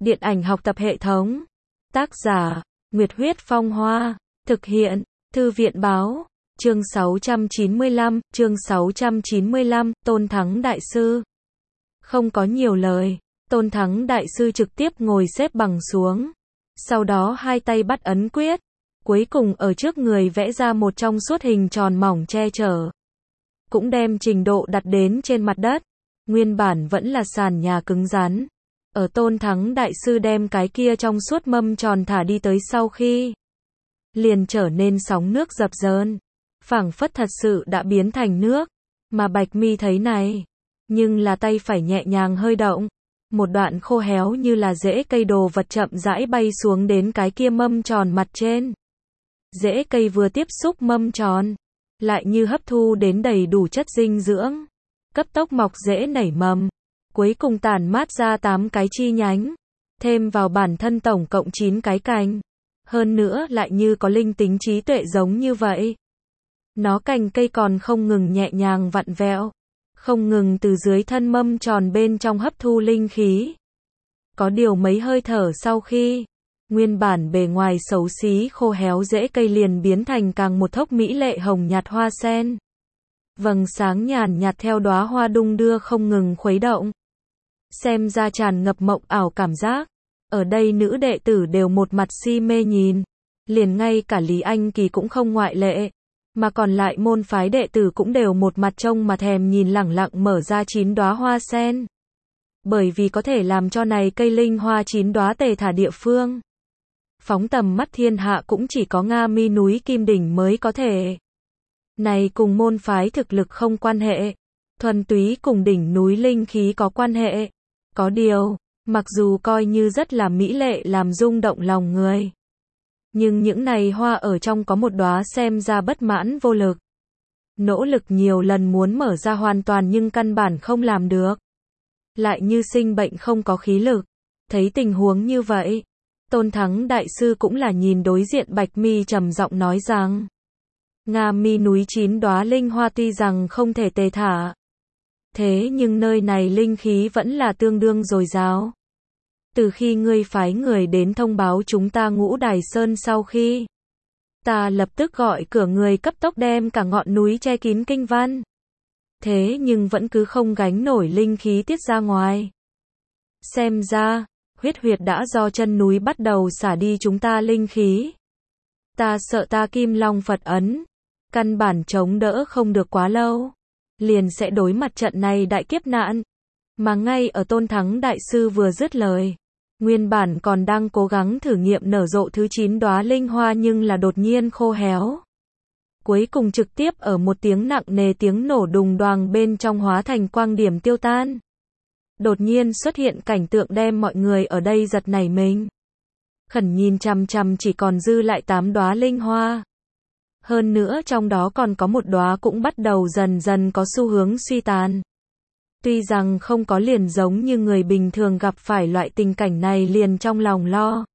Điện ảnh học tập hệ thống. Tác giả, Nguyệt Huyết Phong Hoa. Thực hiện, Thư viện Báo. Chương 695, Tôn Thắng Đại Sư. Không có nhiều lời, Tôn Thắng Đại Sư trực tiếp ngồi xếp bằng xuống. Sau đó hai tay bắt ấn quyết. Cuối cùng ở trước người vẽ ra một trong suốt hình tròn mỏng che chở. Cũng đem trình độ đặt đến trên mặt đất. Nguyên bản vẫn là sàn nhà cứng rắn. Ở Tôn Thắng Đại Sư đem cái kia trong suốt mâm tròn thả đi tới sau khi, liền trở nên sóng nước dập dờn, phảng phất thật sự đã biến thành nước. Mà Bạch Mi thấy này, nhưng là tay phải nhẹ nhàng hơi động, một đoạn khô héo như là rễ cây đồ vật chậm rãi bay xuống đến cái kia mâm tròn mặt trên. Rễ cây vừa tiếp xúc mâm tròn, lại như hấp thu đến đầy đủ chất dinh dưỡng, cấp tốc mọc rễ nảy mầm, cuối cùng tản mát ra 8 cái chi nhánh, thêm vào bản thân tổng cộng 9 cái cành, hơn nữa lại như có linh tính trí tuệ giống như vậy. Nó cành cây còn không ngừng nhẹ nhàng vặn vẹo, không ngừng từ dưới thân mâm tròn bên trong hấp thu linh khí. Có điều mấy hơi thở sau khi, nguyên bản bề ngoài xấu xí khô héo rễ cây liền biến thành càng một thốc mỹ lệ hồng nhạt hoa sen. Vầng sáng nhàn nhạt theo đóa hoa đung đưa không ngừng khuấy động. Xem ra tràn ngập mộng ảo cảm giác. Ở đây nữ đệ tử đều một mặt si mê nhìn. Liền ngay cả Lý Anh Kỳ cũng không ngoại lệ. Mà còn lại môn phái đệ tử cũng đều một mặt trông mà thèm nhìn lẳng lặng mở ra 9 đóa hoa sen. Bởi vì có thể làm cho này cây linh hoa 9 đóa tề thả địa phương. Phóng tầm mắt thiên hạ cũng chỉ có Nga Mi núi Kim Đỉnh mới có thể. Này cùng môn phái thực lực không quan hệ, thuần túy cùng đỉnh núi linh khí có quan hệ. Có điều, mặc dù coi như rất là mỹ lệ làm rung động lòng người, nhưng những này hoa ở trong có một đóa xem ra bất mãn vô lực. Nỗ lực nhiều lần muốn mở ra hoàn toàn nhưng căn bản không làm được. Lại như sinh bệnh không có khí lực. Thấy tình huống như vậy, Tôn Thắng Đại Sư cũng là nhìn đối diện Bạch Mi trầm giọng nói rằng, Nga Mi núi 9 đóa linh hoa tuy rằng không thể tề thả, thế nhưng nơi này linh khí vẫn là tương đương dồi dào. Từ khi ngươi phái người đến thông báo chúng ta Ngũ Đài Sơn sau khi, ta lập tức gọi cửa người cấp tốc đem cả ngọn núi che kín kinh văn. Thế nhưng vẫn cứ không gánh nổi linh khí tiết ra ngoài. Xem ra, huyết huyệt đã do chân núi bắt đầu xả đi chúng ta linh khí. Ta sợ ta Kim Long Phật ấn, căn bản chống đỡ không được quá lâu, liền sẽ đối mặt trận này đại kiếp nạn. Mà ngay ở Tôn Thắng Đại Sư vừa dứt lời, nguyên bản còn đang cố gắng thử nghiệm nở rộ thứ 9 đóa linh hoa nhưng là đột nhiên khô héo. Cuối cùng trực tiếp ở một tiếng nặng nề tiếng nổ đùng đoàng bên trong hóa thành quang điểm tiêu tan. Đột nhiên xuất hiện cảnh tượng đem mọi người ở đây giật nảy mình. Khẩn nhìn chằm chằm chỉ còn dư lại 8 đóa linh hoa. Hơn nữa trong đó còn có một đóa cũng bắt đầu dần dần có xu hướng suy tàn. Tuy rằng không có liền giống như người bình thường gặp phải loại tình cảnh này liền trong lòng lo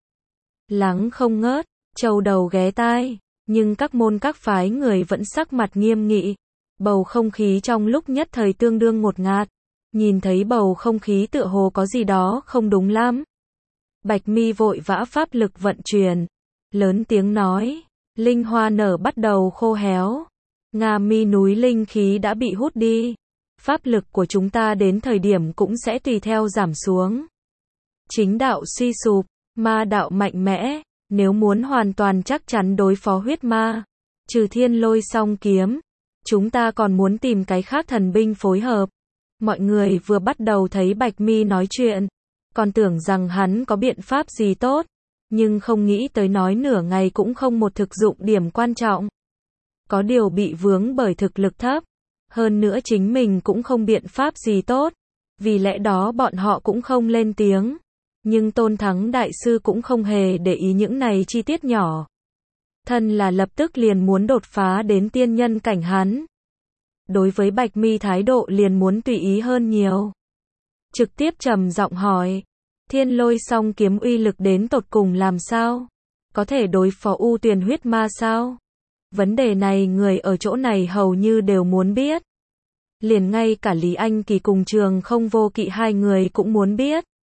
lắng không ngớt, trâu đầu ghé tai, nhưng các môn các phái người vẫn sắc mặt nghiêm nghị. Bầu không khí trong lúc nhất thời tương đương ngột ngạt. Nhìn thấy bầu không khí tựa hồ có gì đó không đúng lắm. Bạch Mi vội vã pháp lực vận chuyển, lớn tiếng nói, linh hoa nở bắt đầu khô héo. Nga Mi núi linh khí đã bị hút đi. Pháp lực của chúng ta đến thời điểm cũng sẽ tùy theo giảm xuống. Chính đạo suy sụp, ma đạo mạnh mẽ, nếu muốn hoàn toàn chắc chắn đối phó huyết ma, trừ Thiên Lôi Song kiếm, chúng ta còn muốn tìm cái khác thần binh phối hợp. Mọi người vừa bắt đầu thấy Bạch Mi nói chuyện, còn tưởng rằng hắn có biện pháp gì tốt, nhưng không nghĩ tới nói nửa ngày cũng không một thực dụng điểm quan trọng. Có điều bị vướng bởi thực lực thấp, hơn nữa chính mình cũng không biện pháp gì tốt, vì lẽ đó bọn họ cũng không lên tiếng. Nhưng Tôn Thắng Đại Sư cũng không hề để ý những này chi tiết nhỏ. Thân là lập tức liền muốn đột phá đến tiên nhân cảnh hắn. Đối với Bạch Mi thái độ liền muốn tùy ý hơn nhiều. Trực tiếp trầm giọng hỏi, Thiên Lôi Song kiếm uy lực đến tột cùng làm sao? Có thể đối phó U Tuyền huyết ma sao? Vấn đề này người ở chỗ này hầu như đều muốn biết. Liền ngay cả Lý Anh Kỳ cùng Trường Không Vô Kỵ hai người cũng muốn biết.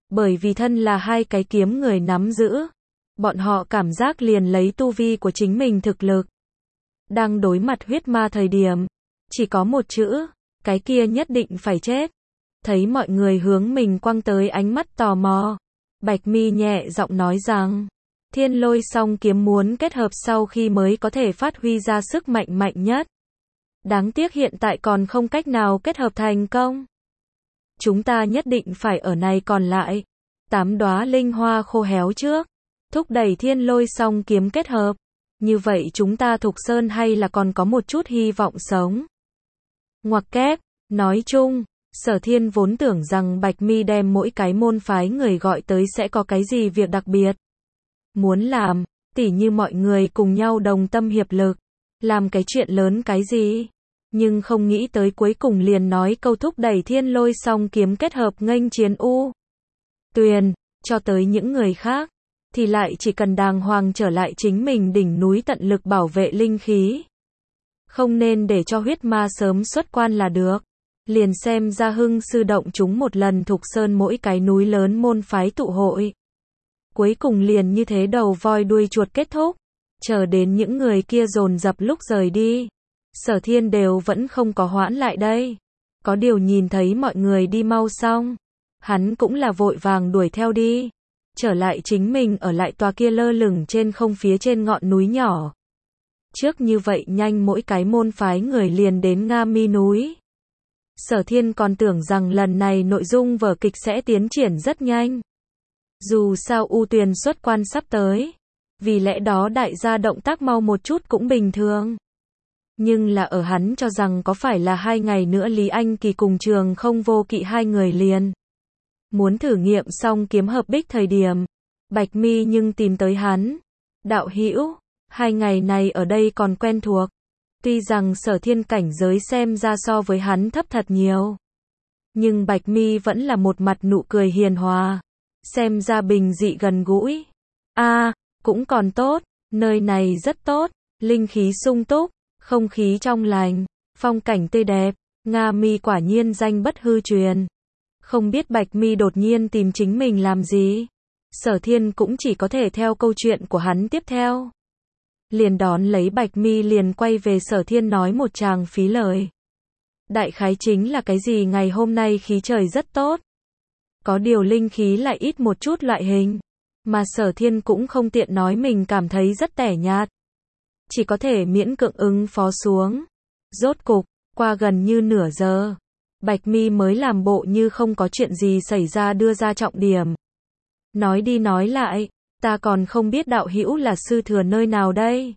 Bởi vì thân là hai cái kiếm người nắm giữ, bọn họ cảm giác liền lấy tu vi của chính mình thực lực. Đang đối mặt huyết ma thời điểm, chỉ có một chữ, cái kia nhất định phải chết. Thấy mọi người hướng mình quăng tới ánh mắt tò mò, Bạch Mi nhẹ giọng nói rằng, Thiên Lôi Song Kiếm muốn kết hợp sau khi mới có thể phát huy ra sức mạnh mạnh nhất. Đáng tiếc hiện tại còn không cách nào kết hợp thành công. Chúng ta nhất định phải ở này còn lại 8 đóa linh hoa khô héo trước, thúc đẩy Thiên Lôi Song Kiếm kết hợp. Như vậy chúng ta Thục Sơn hay là còn có một chút hy vọng sống. Ngoặc kép, nói chung, Sở Thiên vốn tưởng rằng Bạch Mi đem mỗi cái môn phái người gọi tới sẽ có cái gì việc đặc biệt muốn làm, tỉ như mọi người cùng nhau đồng tâm hiệp lực, làm cái chuyện lớn cái gì. Nhưng không nghĩ tới cuối cùng liền nói câu thúc đẩy Thiên Lôi Song Kiếm kết hợp nghênh chiến U Tuyền, cho tới những người khác, thì lại chỉ cần đàng hoàng trở lại chính mình đỉnh núi tận lực bảo vệ linh khí. Không nên để cho huyết ma sớm xuất quan là được. Liền xem ra Hưng sư động chúng một lần Thục Sơn mỗi cái núi lớn môn phái tụ hội. Cuối cùng liền như thế đầu voi đuôi chuột kết thúc. Chờ đến những người kia dồn dập lúc rời đi, Sở Thiên đều vẫn không có hoãn lại đây. Có điều nhìn thấy mọi người đi mau xong, hắn cũng là vội vàng đuổi theo đi. Trở lại chính mình ở lại tòa kia lơ lửng trên không phía trên ngọn núi nhỏ. Trước như vậy nhanh mỗi cái môn phái người liền đến Nga Mi núi. Sở Thiên còn tưởng rằng lần này nội dung vở kịch sẽ tiến triển rất nhanh. Dù sao U Tuyền xuất quan sắp tới, vì lẽ đó đại gia động tác mau một chút cũng bình thường. Nhưng là ở hắn cho rằng có phải là 2 ngày nữa Lý Anh Kỳ cùng Trường Không Vô Kỵ hai người liền muốn thử nghiệm xong kiếm hợp bích thời điểm, Bạch Mi nhưng tìm tới hắn. Đạo hữu, 2 ngày này ở đây còn quen thuộc. Tuy rằng Sở Thiên cảnh giới xem ra so với hắn thấp thật nhiều, nhưng Bạch Mi vẫn là một mặt nụ cười hiền hòa, xem ra bình dị gần gũi. Cũng còn tốt, nơi này rất tốt, linh khí sung túc, không khí trong lành, phong cảnh tươi đẹp, Nga Mi quả nhiên danh bất hư truyền. Không biết Bạch Mi đột nhiên tìm chính mình làm gì? Sở Thiên cũng chỉ có thể theo câu chuyện của hắn tiếp theo. Liền đón lấy Bạch Mi liền quay về Sở Thiên nói một tràng phí lời. Đại khái chính là cái gì ngày hôm nay khí trời rất tốt. Có điều linh khí lại ít một chút loại hình. Mà Sở Thiên cũng không tiện nói mình cảm thấy rất tẻ nhạt. Chỉ có thể miễn cưỡng ứng phó xuống. Rốt cục, qua gần như nửa giờ, Bạch Mi mới làm bộ như không có chuyện gì xảy ra đưa ra trọng điểm. Nói đi nói lại, ta còn không biết đạo hữu là sư thừa nơi nào đây.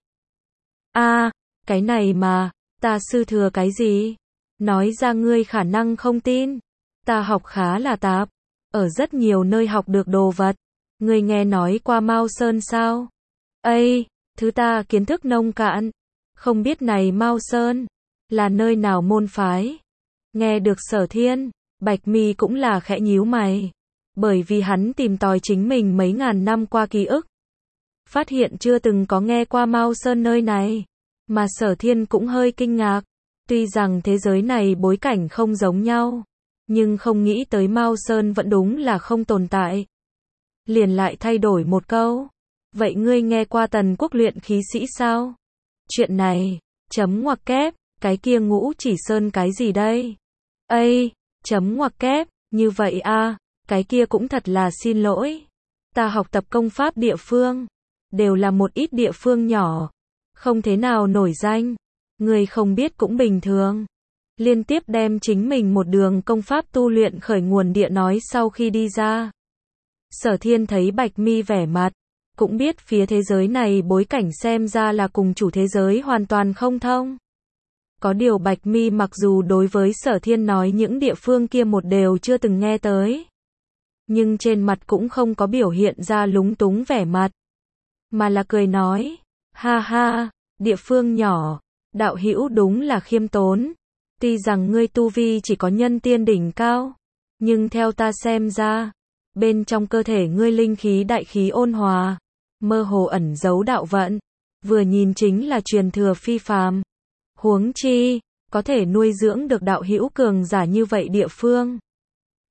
Cái này mà, ta sư thừa cái gì? Nói ra ngươi khả năng không tin. Ta học khá là tạp, ở rất nhiều nơi học được đồ vật. Ngươi nghe nói qua Mao Sơn sao? Thứ ta kiến thức nông cạn. Không biết này Mao Sơn là nơi nào môn phái? Nghe được Sở Thiên, Bạch Mi cũng là khẽ nhíu mày. Bởi vì hắn tìm tòi chính mình mấy ngàn năm qua ký ức, phát hiện chưa từng có nghe qua Mao Sơn nơi này. Mà Sở Thiên cũng hơi kinh ngạc. Tuy rằng thế giới này bối cảnh không giống nhau, nhưng không nghĩ tới Mao Sơn vẫn đúng là không tồn tại. Liền lại thay đổi một câu. Vậy ngươi nghe qua Tần Quốc luyện khí sĩ sao? Chuyện này, chấm ngoặc kép, cái kia Ngũ Chỉ Sơn cái gì đây? Chấm ngoặc kép, như vậy cái kia cũng thật là xin lỗi. Ta học tập công pháp địa phương, đều là một ít địa phương nhỏ, không thế nào nổi danh. Người không biết cũng bình thường. Liên tiếp đem chính mình một đường công pháp tu luyện khởi nguồn địa nói sau khi đi ra. Sở Thiên thấy Bạch Mi vẻ mặt, cũng biết phía thế giới này bối cảnh xem ra là cùng chủ thế giới hoàn toàn không thông. Có điều Bạch Mi mặc dù đối với Sở Thiên nói những địa phương kia một đều chưa từng nghe tới, nhưng trên mặt cũng không có biểu hiện ra lúng túng vẻ mặt, mà là cười nói, ha, địa phương nhỏ, đạo hữu đúng là khiêm tốn. Tuy rằng ngươi tu vi chỉ có nhân tiên đỉnh cao, nhưng theo ta xem ra, bên trong cơ thể ngươi linh khí đại khí ôn hòa, mơ hồ ẩn giấu đạo vận, vừa nhìn chính là truyền thừa phi phàm. Huống chi, có thể nuôi dưỡng được đạo hữu cường giả như vậy địa phương,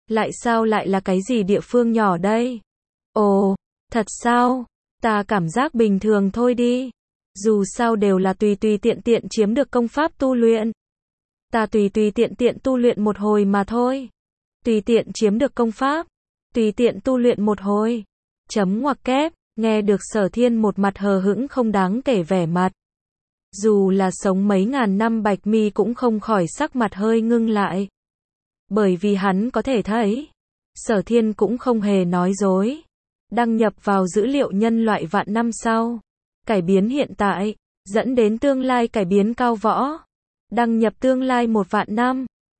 Lại sao lại là cái gì địa phương nhỏ đây? Ồ, thật sao? Ta cảm giác bình thường thôi đi. Dù sao đều là tùy tùy tiện tiện chiếm được công pháp tu luyện. Ta tùy tùy tiện tiện tu luyện một hồi mà thôi. Tùy tiện chiếm được công pháp. Tùy tiện tu luyện một hồi. Chấm ngoặc kép, nghe được Sở Thiên một mặt hờ hững không đáng kể vẻ mặt. Dù là sống mấy ngàn năm Bạch Mi cũng không khỏi sắc mặt hơi ngưng lại. Bởi vì hắn có thể thấy, Sở Thiên cũng không hề nói dối. Đăng nhập vào dữ liệu nhân loại vạn năm sau. Cải biến hiện tại, dẫn đến tương lai cải biến cao võ. Đăng nhập tương lai 1 vạn năm.